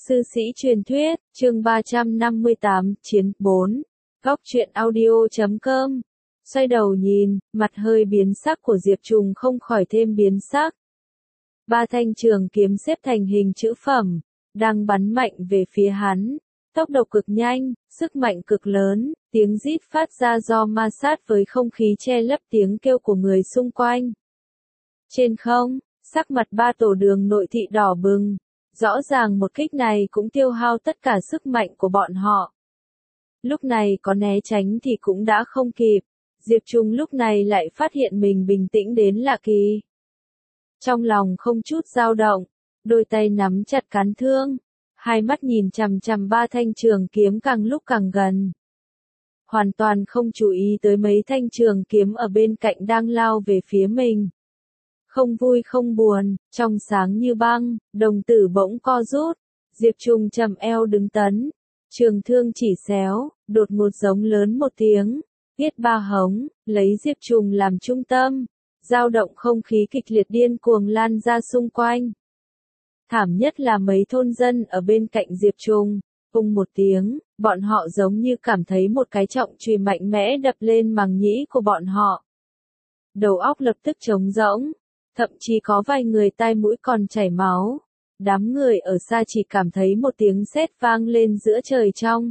Sư sĩ truyền thuyết, chương 358, chiến 4. Góc truyện audio.com. Xoay đầu nhìn, mặt hơi biến sắc của Diệp Trùng không khỏi thêm biến sắc. Ba thanh trường kiếm xếp thành hình chữ phẩm, đang bắn mạnh về phía hắn. Tốc độ cực nhanh, sức mạnh cực lớn, tiếng rít phát ra do ma sát với không khí che lấp tiếng kêu của người xung quanh. Trên không, sắc mặt ba tổ đường nội thị đỏ bừng. Rõ ràng một kích này cũng tiêu hao tất cả sức mạnh của bọn họ. Lúc này có né tránh thì cũng đã không kịp. Diệp Trùng lúc này lại phát hiện mình bình tĩnh đến lạ kỳ. Trong lòng không chút dao động, đôi tay nắm chặt cán thương, hai mắt nhìn chằm chằm ba thanh trường kiếm càng lúc càng gần. Hoàn toàn không chú ý tới mấy thanh trường kiếm ở bên cạnh đang lao về phía mình. Không vui không buồn, trong sáng như băng, đồng tử bỗng co rút. Diệp Trùng chầm eo đứng tấn. Trường thương chỉ xéo, đột ngột giống lớn một tiếng. Viết ba hống, lấy Diệp Trùng làm trung tâm. Dao động không khí kịch liệt điên cuồng lan ra xung quanh. Thảm nhất là mấy thôn dân ở bên cạnh Diệp Trùng. Ung một tiếng, bọn họ giống như cảm thấy một cái trọng chùy mạnh mẽ đập lên màng nhĩ của bọn họ. Đầu óc lập tức trống rỗng. Thậm chí có vài người tai mũi còn chảy máu. Đám người ở xa chỉ cảm thấy một tiếng sét vang lên giữa trời trong.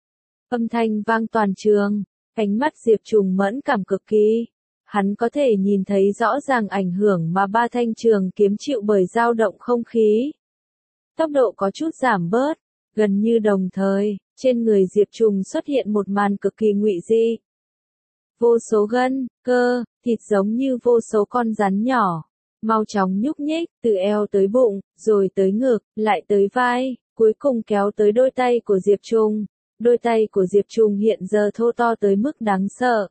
Âm thanh vang toàn trường, ánh mắt Diệp Trùng mẫn cảm cực kỳ. Hắn có thể nhìn thấy rõ ràng ảnh hưởng mà ba thanh trường kiếm chịu bởi dao động không khí. Tốc độ có chút giảm bớt, gần như đồng thời, trên người Diệp Trùng xuất hiện một màn cực kỳ ngụy dị. Vô số gân, cơ, thịt giống như vô số con rắn nhỏ. Mau chóng nhúc nhích, từ eo tới bụng, rồi tới ngực, lại tới vai, cuối cùng kéo tới đôi tay của Diệp Trùng. Đôi tay của Diệp Trùng hiện giờ thô to tới mức đáng sợ.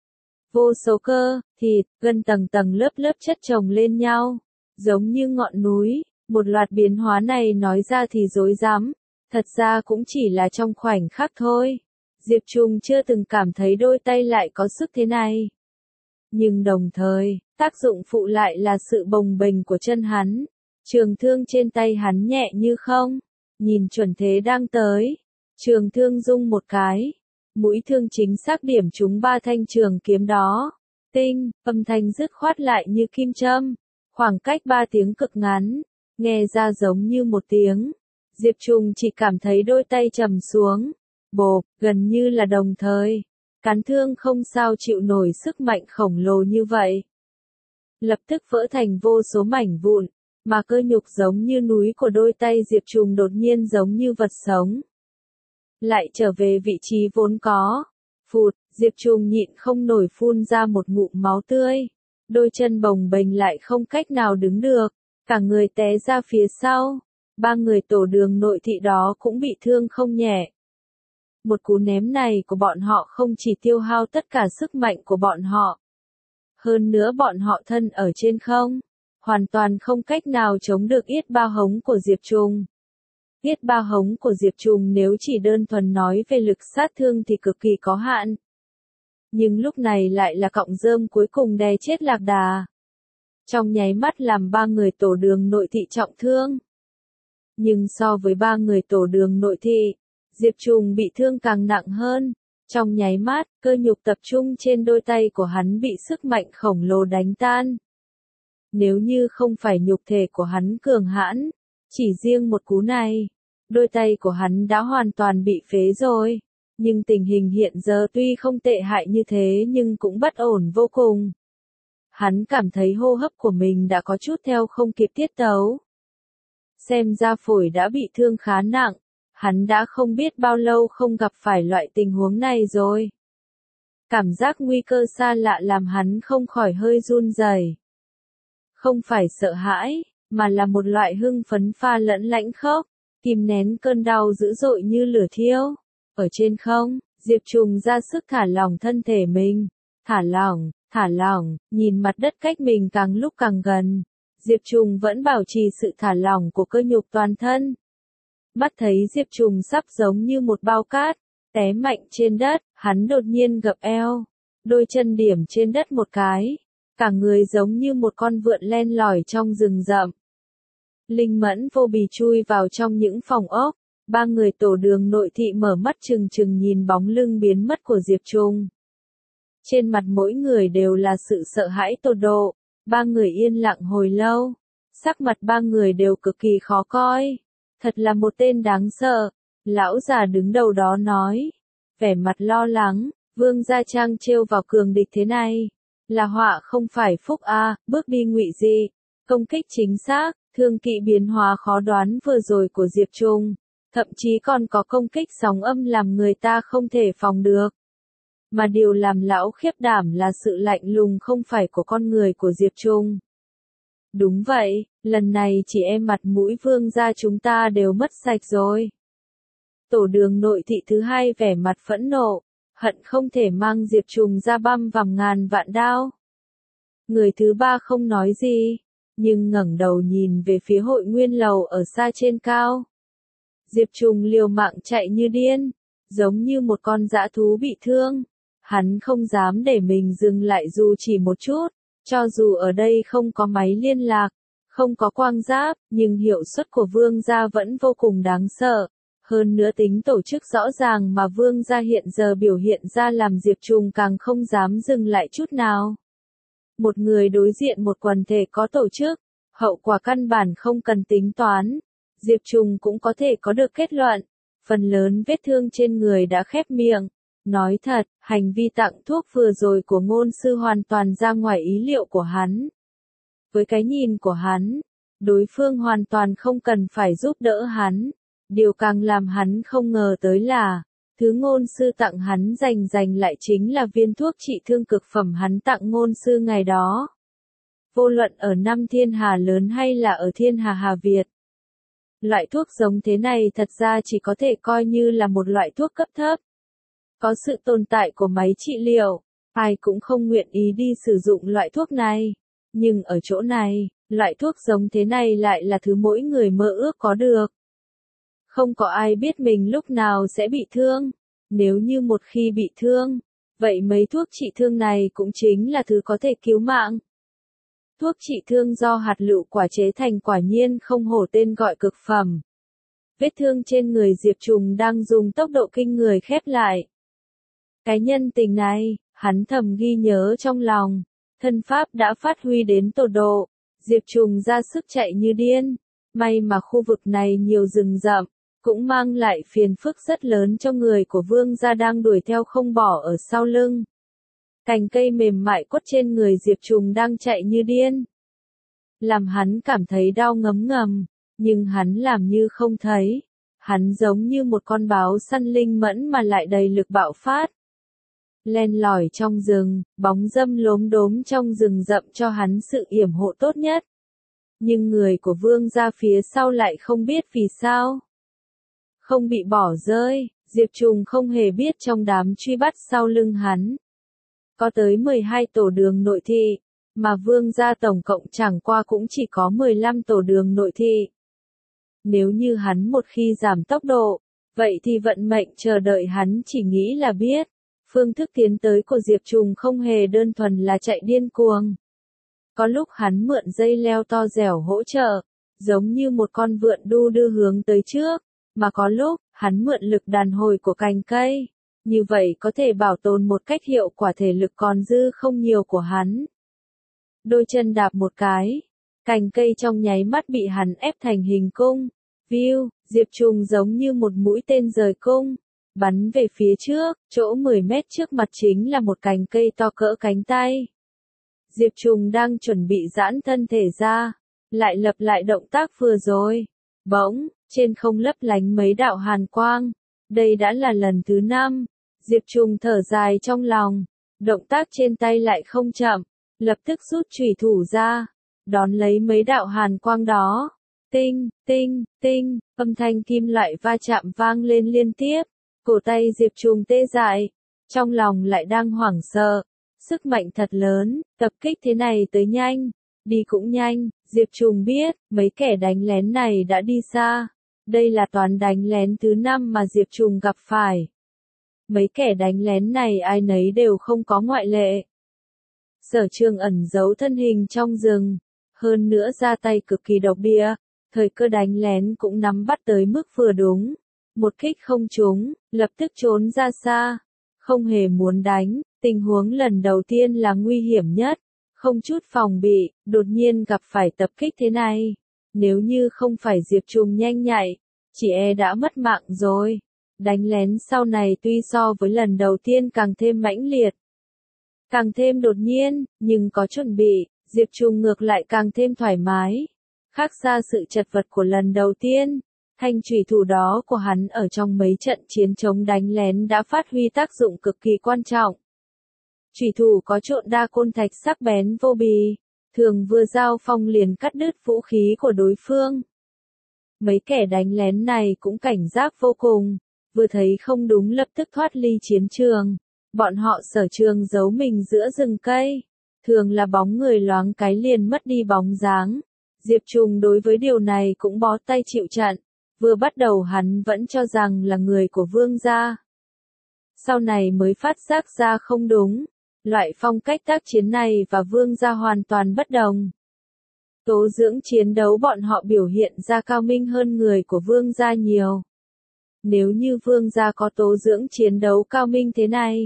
Vô số cơ, thịt, gân tầng tầng lớp lớp chất chồng lên nhau, giống như ngọn núi. Một loạt biến hóa này nói ra thì rối rắm, thật ra cũng chỉ là trong khoảnh khắc thôi. Diệp Trùng chưa từng cảm thấy đôi tay lại có sức thế này. Nhưng đồng thời, tác dụng phụ lại là sự bồng bềnh của chân hắn. Trường thương trên tay hắn nhẹ như không. Nhìn chuẩn thế đang tới. Trường thương rung một cái. Mũi thương chính xác điểm trúng ba thanh trường kiếm đó. Tinh, âm thanh dứt khoát lại như kim châm. Khoảng cách 3 tiếng cực ngắn. Nghe ra giống như một tiếng. Diệp Trùng chỉ cảm thấy đôi tay trầm xuống. Bộp, gần như là đồng thời. Cán thương không sao chịu nổi sức mạnh khổng lồ như vậy. Lập tức vỡ thành vô số mảnh vụn, mà cơ nhục giống như núi của đôi tay Diệp Trùng đột nhiên giống như vật sống. Lại trở về vị trí vốn có. Phụt, Diệp Trùng nhịn không nổi phun ra một ngụm máu tươi. Đôi chân bồng bềnh lại không cách nào đứng được, cả người té ra phía sau. 3 người tổ đường nội thị đó cũng bị thương không nhẹ. Một cú ném này của bọn họ không chỉ tiêu hao tất cả sức mạnh của bọn họ. Hơn nữa bọn họ thân ở trên không, hoàn toàn không cách nào chống được yết ba hống của Diệp Trùng. Yết ba hống của Diệp Trùng nếu chỉ đơn thuần nói về lực sát thương thì cực kỳ có hạn. Nhưng lúc này lại là cọng rơm cuối cùng đè chết lạc đà. Trong nháy mắt làm 3 người tổ đường nội thị trọng thương. Nhưng so với 3 người tổ đường nội thị, Diệp Trùng bị thương càng nặng hơn. Trong nháy mắt, cơ nhục tập trung trên đôi tay của hắn bị sức mạnh khổng lồ đánh tan. Nếu như không phải nhục thể của hắn cường hãn, chỉ riêng một cú này, đôi tay của hắn đã hoàn toàn bị phế rồi. Nhưng tình hình hiện giờ tuy không tệ hại như thế nhưng cũng bất ổn vô cùng. Hắn cảm thấy hô hấp của mình đã có chút theo không kịp tiết tấu. Xem ra phổi đã bị thương khá nặng. Hắn đã không biết bao lâu không gặp phải loại tình huống này rồi. Cảm giác nguy cơ xa lạ làm hắn không khỏi hơi run rẩy. Không phải sợ hãi, mà là một loại hưng phấn pha lẫn lãnh khốc, kìm nén cơn đau dữ dội như lửa thiêu. Ở trên không, Diệp Trùng ra sức thả lỏng thân thể mình. Thả lỏng, nhìn mặt đất cách mình càng lúc càng gần. Diệp Trùng vẫn bảo trì sự thả lỏng của cơ nhục toàn thân. Mắt thấy Diệp Trùng sắp giống như một bao cát, té mạnh trên đất, hắn đột nhiên gập eo, đôi chân điểm trên đất một cái, cả người giống như một con vượn len lỏi trong rừng rậm. Linh Mẫn vô bì chui vào trong những phòng ốc. Ba người tổ đường nội thị mở mắt trừng trừng nhìn bóng lưng biến mất của Diệp Trùng. Trên mặt mỗi người đều là sự sợ hãi tột độ. Ba người yên lặng hồi lâu. Sắc mặt ba người đều cực kỳ khó coi. Thật là một tên đáng sợ. Lão già đứng đầu đó nói. Vẻ mặt lo lắng, Vương gia Trang trêu vào cường địch thế này. Là họa không phải phúc a, bước đi ngụy dị. Công kích chính xác, thương kỵ biến hóa khó đoán vừa rồi của Diệp Trùng. Thậm chí còn có công kích sóng âm làm người ta không thể phòng được. Mà điều làm lão khiếp đảm là sự lạnh lùng không phải của con người của Diệp Trùng. Đúng vậy, lần này chỉ em mặt mũi Vương gia chúng ta đều mất sạch rồi. Tổ đường nội thị thứ hai vẻ mặt phẫn nộ, hận không thể mang Diệp Trùng ra băm vằm ngàn vạn đao. Người thứ ba không nói gì, nhưng ngẩng đầu nhìn về phía Hội Nguyên lầu ở xa trên cao. Diệp Trùng liều mạng chạy như điên, giống như một con dã thú bị thương. Hắn không dám để mình dừng lại dù chỉ một chút, cho dù ở đây không có máy liên lạc, không có quang giáp, nhưng hiệu suất của Vương gia vẫn vô cùng đáng sợ. Hơn nữa tính tổ chức rõ ràng mà Vương gia hiện giờ biểu hiện ra làm Diệp Trùng càng không dám dừng lại chút nào. Một người đối diện một quần thể có tổ chức, hậu quả căn bản không cần tính toán. Diệp Trùng cũng có thể có được kết luận. Phần lớn vết thương trên người đã khép miệng. Nói thật, hành vi tặng thuốc vừa rồi của ngôn sư hoàn toàn ra ngoài ý liệu của hắn. Với cái nhìn của hắn, đối phương hoàn toàn không cần phải giúp đỡ hắn. Điều càng làm hắn không ngờ tới là, thứ ngôn sư tặng hắn dành lại chính là viên thuốc trị thương cực phẩm hắn tặng ngôn sư ngày đó. Vô luận ở năm thiên hà lớn hay là ở thiên hà Hà Việt. Loại thuốc giống thế này thật ra chỉ có thể coi như là một loại thuốc cấp thấp. Có sự tồn tại của máy trị liệu, ai cũng không nguyện ý đi sử dụng loại thuốc này. Nhưng ở chỗ này, loại thuốc giống thế này lại là thứ mỗi người mơ ước có được. Không có ai biết mình lúc nào sẽ bị thương. Nếu như một khi bị thương, vậy mấy thuốc trị thương này cũng chính là thứ có thể cứu mạng. Thuốc trị thương do hạt lựu quả chế thành quả nhiên không hổ tên gọi cực phẩm. Vết thương trên người Diệp Trùng đang dùng tốc độ kinh người khép lại. Cái nhân tình này, hắn thầm ghi nhớ trong lòng. Thân pháp đã phát huy đến tột độ. Diệp Trùng ra sức chạy như điên. May mà khu vực này nhiều rừng rậm, cũng mang lại phiền phức rất lớn cho người của Vương gia đang đuổi theo không bỏ ở sau lưng. Cành cây mềm mại quất trên người Diệp Trùng đang chạy như điên. Làm hắn cảm thấy đau ngấm ngầm, nhưng hắn làm như không thấy. Hắn giống như một con báo săn linh mẫn mà lại đầy lực bạo phát. Len lỏi trong rừng, bóng dâm lốm đốm trong rừng rậm cho hắn sự yểm hộ tốt nhất. Nhưng người của Vương gia phía sau lại không biết vì sao. Không bị bỏ rơi, Diệp Trùng không hề biết trong đám truy bắt sau lưng hắn. Có tới 12 tổ đường nội thị, mà Vương gia tổng cộng chẳng qua cũng chỉ có 15 tổ đường nội thị. Nếu như hắn một khi giảm tốc độ, vậy thì vận mệnh chờ đợi hắn chỉ nghĩ là biết. Phương thức tiến tới của Diệp Trùng không hề đơn thuần là chạy điên cuồng. Có lúc hắn mượn dây leo to dẻo hỗ trợ, giống như một con vượn đu đưa hướng tới trước, mà có lúc, hắn mượn lực đàn hồi của cành cây. Như vậy có thể bảo tồn một cách hiệu quả thể lực còn dư không nhiều của hắn. Đôi chân đạp một cái, cành cây trong nháy mắt bị hắn ép thành hình cung. View, Diệp Trùng giống như một mũi tên rời cung, bắn về phía trước, chỗ 10 mét trước mặt chính là một cành cây to cỡ cánh tay. Diệp Trùng đang chuẩn bị giãn thân thể ra, lại lặp lại động tác vừa rồi. Bỗng, trên không lấp lánh mấy đạo hàn quang. Đây đã là lần thứ 5. Diệp Trùng thở dài trong lòng. Động tác trên tay lại không chậm, lập tức rút chủy thủ ra, đón lấy mấy đạo hàn quang đó. Tinh, tinh, tinh, âm thanh kim loại va chạm vang lên liên tiếp. Cổ tay Diệp Trùng tê dại, trong lòng lại đang hoảng sợ. Sức mạnh thật lớn, tập kích thế này tới nhanh, đi cũng nhanh. Diệp Trùng biết, mấy kẻ đánh lén này đã đi xa. Đây là toán đánh lén thứ 5 mà Diệp Trùng gặp phải. Mấy kẻ đánh lén này ai nấy đều không có ngoại lệ. Sở Trường ẩn giấu thân hình trong rừng, hơn nữa ra tay cực kỳ độc địa, Thời cơ đánh lén cũng nắm bắt tới mức vừa đúng. Một kích không trúng, lập tức trốn ra xa. Không hề muốn đánh, tình huống lần đầu tiên là nguy hiểm nhất. Không chút phòng bị, đột nhiên gặp phải tập kích thế này. Nếu như không phải Diệp Trùng nhanh nhạy, chỉ e đã mất mạng rồi. Đánh lén sau này tuy so với lần đầu tiên càng thêm mãnh liệt, càng thêm đột nhiên, nhưng có chuẩn bị, Diệp Trùng ngược lại càng thêm thoải mái. Khác xa sự chật vật của lần đầu tiên, thanh chủy thủ đó của hắn ở trong mấy trận chiến chống đánh lén đã phát huy tác dụng cực kỳ quan trọng. Chủy thủ có trộn đa côn thạch sắc bén vô bì, thường vừa giao phong liền cắt đứt vũ khí của đối phương. Mấy kẻ đánh lén này cũng cảnh giác vô cùng, vừa thấy không đúng lập tức thoát ly chiến trường. Bọn họ sở trường giấu mình giữa rừng cây, thường là bóng người loáng cái liền mất đi bóng dáng. Diệp Trùng đối với điều này cũng bó tay chịu trận, vừa bắt đầu hắn vẫn cho rằng là người của Vương gia. Sau này mới phát giác ra không đúng, loại phong cách tác chiến này và Vương gia hoàn toàn bất đồng. Tố dưỡng chiến đấu bọn họ biểu hiện ra cao minh hơn người của Vương gia nhiều. Nếu như Vương gia có tố dưỡng chiến đấu cao minh thế này,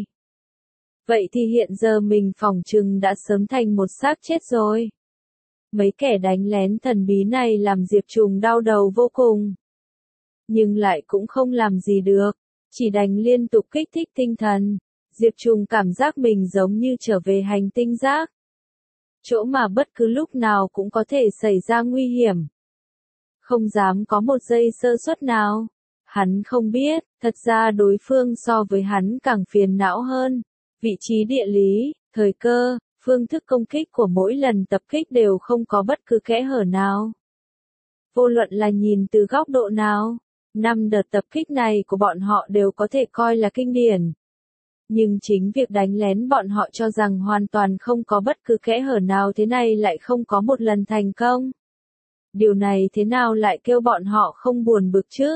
vậy thì hiện giờ mình phỏng chừng đã sớm thành một xác chết rồi. Mấy kẻ đánh lén thần bí này làm Diệp Trùng đau đầu vô cùng. Nhưng lại cũng không làm gì được, chỉ đành liên tục kích thích tinh thần. Diệp Trùng cảm giác mình giống như trở về hành tinh rác. Chỗ mà bất cứ lúc nào cũng có thể xảy ra nguy hiểm. Không dám có một giây sơ suất nào. Hắn không biết, thật ra đối phương so với hắn càng phiền não hơn. Vị trí địa lý, thời cơ, phương thức công kích của mỗi lần tập kích đều không có bất cứ kẽ hở nào. Vô luận là nhìn từ góc độ nào, 5 đợt tập kích này của bọn họ đều có thể coi là kinh điển. Nhưng chính việc đánh lén bọn họ cho rằng hoàn toàn không có bất cứ kẽ hở nào thế này lại không có một lần thành công. Điều này thế nào lại kêu bọn họ không buồn bực chứ?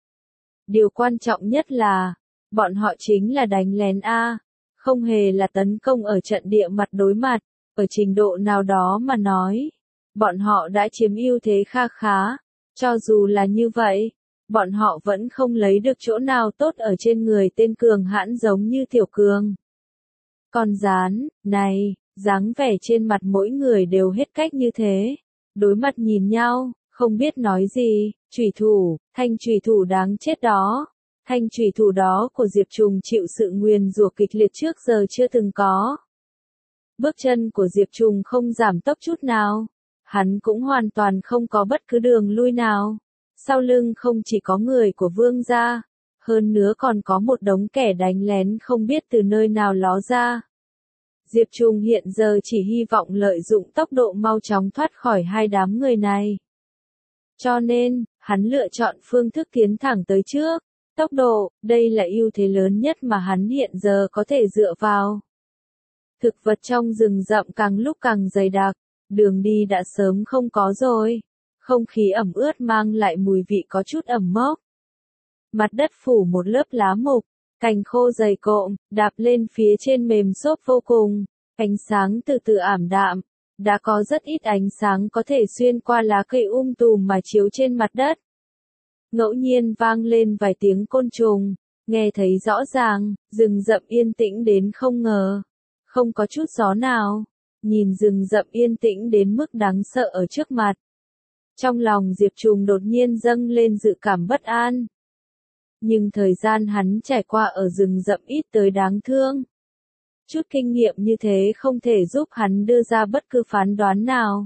Điều quan trọng nhất là, bọn họ chính là đánh lén A, không hề là tấn công ở trận địa mặt đối mặt, ở trình độ nào đó mà nói. Bọn họ đã chiếm ưu thế kha khá, cho dù là như vậy, bọn họ vẫn không lấy được chỗ nào tốt ở trên người tên cường hãn giống như Tiểu Cường. Con rán, này, dáng vẻ trên mặt mỗi người đều hết cách như thế, đối mặt nhìn nhau, không biết nói gì, chủy thủ, thanh chủy thủ đáng chết đó. Thanh chủy thủ đó của Diệp Trùng chịu sự nguyền rủa kịch liệt trước giờ chưa từng có. Bước chân của Diệp Trùng không giảm tốc chút nào. Hắn cũng hoàn toàn không có bất cứ đường lui nào. Sau lưng không chỉ có người của Vương gia, hơn nữa còn có một đống kẻ đánh lén không biết từ nơi nào ló ra. Diệp Trùng hiện giờ chỉ hy vọng lợi dụng tốc độ mau chóng thoát khỏi hai đám người này. Cho nên, hắn lựa chọn phương thức tiến thẳng tới trước. Tốc độ, đây là ưu thế lớn nhất mà hắn hiện giờ có thể dựa vào. Thực vật trong rừng rậm càng lúc càng dày đặc, đường đi đã sớm không có rồi. Không khí ẩm ướt mang lại mùi vị có chút ẩm mốc. Mặt đất phủ một lớp lá mục, cành khô dày cộm, đạp lên phía trên mềm xốp vô cùng. Ánh sáng từ từ ảm đạm, đã có rất ít ánh sáng có thể xuyên qua lá cây tùm mà chiếu trên mặt đất. Ngẫu nhiên vang lên vài tiếng côn trùng, nghe thấy rõ ràng, rừng rậm yên tĩnh đến không ngờ. Không có chút gió nào, nhìn rừng rậm yên tĩnh đến mức đáng sợ ở trước mặt. Trong lòng Diệp Trùng đột nhiên dâng lên dự cảm bất an. Nhưng thời gian hắn trải qua ở rừng rậm ít tới đáng thương. Chút kinh nghiệm như thế không thể giúp hắn đưa ra bất cứ phán đoán nào.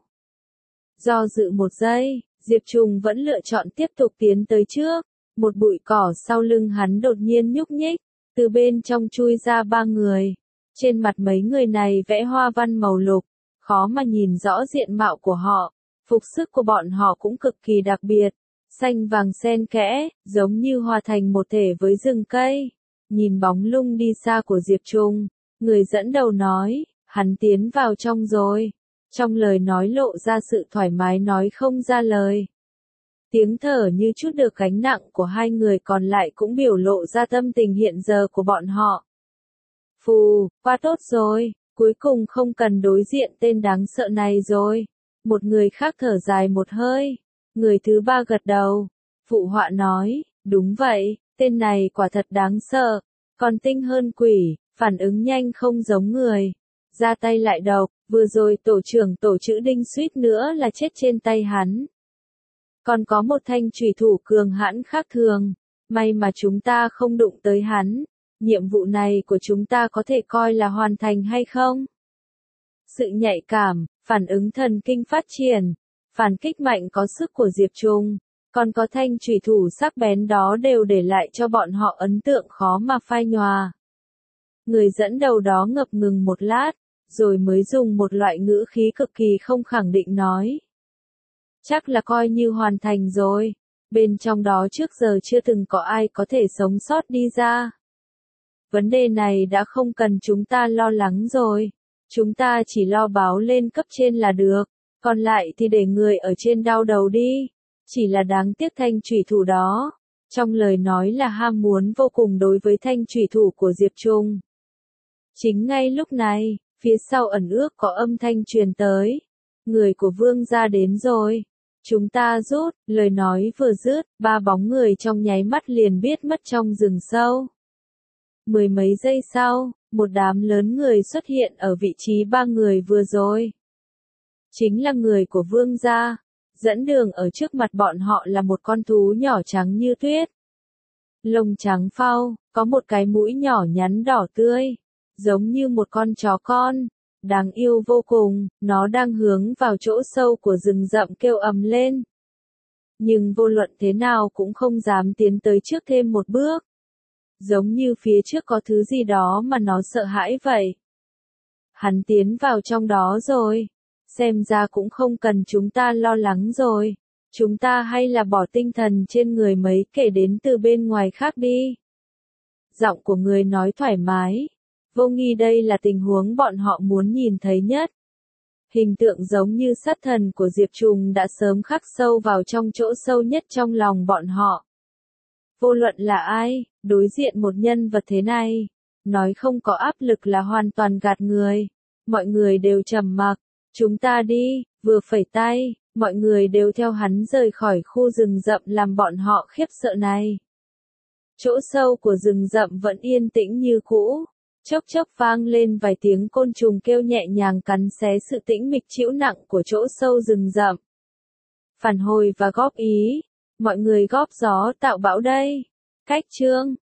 Do dự một giây, Diệp Trùng vẫn lựa chọn tiếp tục tiến tới trước. Một bụi cỏ sau lưng hắn đột nhiên nhúc nhích, từ bên trong chui ra 3 người. Trên mặt mấy người này vẽ hoa văn màu lục, khó mà nhìn rõ diện mạo của họ. Phục sức của bọn họ cũng cực kỳ đặc biệt, xanh vàng xen kẽ, giống như hòa thành một thể với rừng cây. Nhìn bóng lưng đi xa của Diệp Trùng, người dẫn đầu nói, hắn tiến vào trong rồi. Trong lời nói lộ ra sự thoải mái nói không ra lời. Tiếng thở như chút được gánh nặng của hai người còn lại cũng biểu lộ ra tâm tình hiện giờ của bọn họ. Phù, qua tốt rồi, cuối cùng không cần đối diện tên đáng sợ này rồi. Một người khác thở dài một hơi. Người thứ ba gật đầu. Phụ họa nói, đúng vậy, tên này quả thật đáng sợ. Còn tinh hơn quỷ, phản ứng nhanh không giống người. Ra tay lại độc, vừa rồi tổ trưởng tổ chữ Đinh suýt nữa là chết trên tay hắn. Còn có một thanh chủy thủ cường hãn khác thường. May mà chúng ta không đụng tới hắn. Nhiệm vụ này của chúng ta có thể coi là hoàn thành hay không? Sự nhạy cảm, phản ứng thần kinh phát triển, phản kích mạnh có sức của Diệp Trùng, còn có thanh chủy thủ sắc bén đó đều để lại cho bọn họ ấn tượng khó mà phai nhòa. Người dẫn đầu đó ngập ngừng một lát, rồi mới dùng một loại ngữ khí cực kỳ không khẳng định nói. Chắc là coi như hoàn thành rồi, bên trong đó trước giờ chưa từng có ai có thể sống sót đi ra. Vấn đề này đã không cần chúng ta lo lắng rồi, chúng ta chỉ lo báo lên cấp trên là được, còn lại thì để người ở trên đau đầu đi, chỉ là đáng tiếc thanh chủy thủ đó. Trong lời nói là ham muốn vô cùng đối với thanh chủy thủ của Diệp Trùng. Chính ngay lúc này, phía sau ẩn ước có âm thanh truyền tới. Người của Vương gia đến rồi. Chúng ta rút, lời nói vừa dứt, ba bóng người trong nháy mắt liền biết mất trong rừng sâu. Mười mấy giây sau, một đám lớn người xuất hiện ở vị trí ba người vừa rồi. Chính là người của Vương gia. Dẫn đường ở trước mặt bọn họ là một con thú nhỏ trắng như tuyết. Lông trắng phau, có một cái mũi nhỏ nhắn đỏ tươi, giống như một con chó con, đáng yêu vô cùng, nó đang hướng vào chỗ sâu của rừng rậm kêu ầm lên. Nhưng vô luận thế nào cũng không dám tiến tới trước thêm một bước. Giống như phía trước có thứ gì đó mà nó sợ hãi vậy. Hắn tiến vào trong đó rồi. Xem ra cũng không cần chúng ta lo lắng rồi. Chúng ta hay là bỏ tinh thần trên người mấy kẻ đến từ bên ngoài khác đi. Giọng của người nói thoải mái. Vô nghi đây là tình huống bọn họ muốn nhìn thấy nhất. Hình tượng giống như sát thần của Diệp Trùng đã sớm khắc sâu vào trong chỗ sâu nhất trong lòng bọn họ. Vô luận là ai, đối diện một nhân vật thế này, nói không có áp lực là hoàn toàn gạt người. Mọi người đều trầm mặc. Chúng ta đi, vừa phẩy tay, mọi người đều theo hắn rời khỏi khu rừng rậm làm bọn họ khiếp sợ này. Chỗ sâu của rừng rậm vẫn yên tĩnh như cũ, chốc chốc vang lên vài tiếng côn trùng kêu nhẹ nhàng cắn xé sự tĩnh mịch trĩu nặng của chỗ sâu rừng rậm. Phản hồi và góp ý, mọi người góp gió tạo bão đây. Cách chương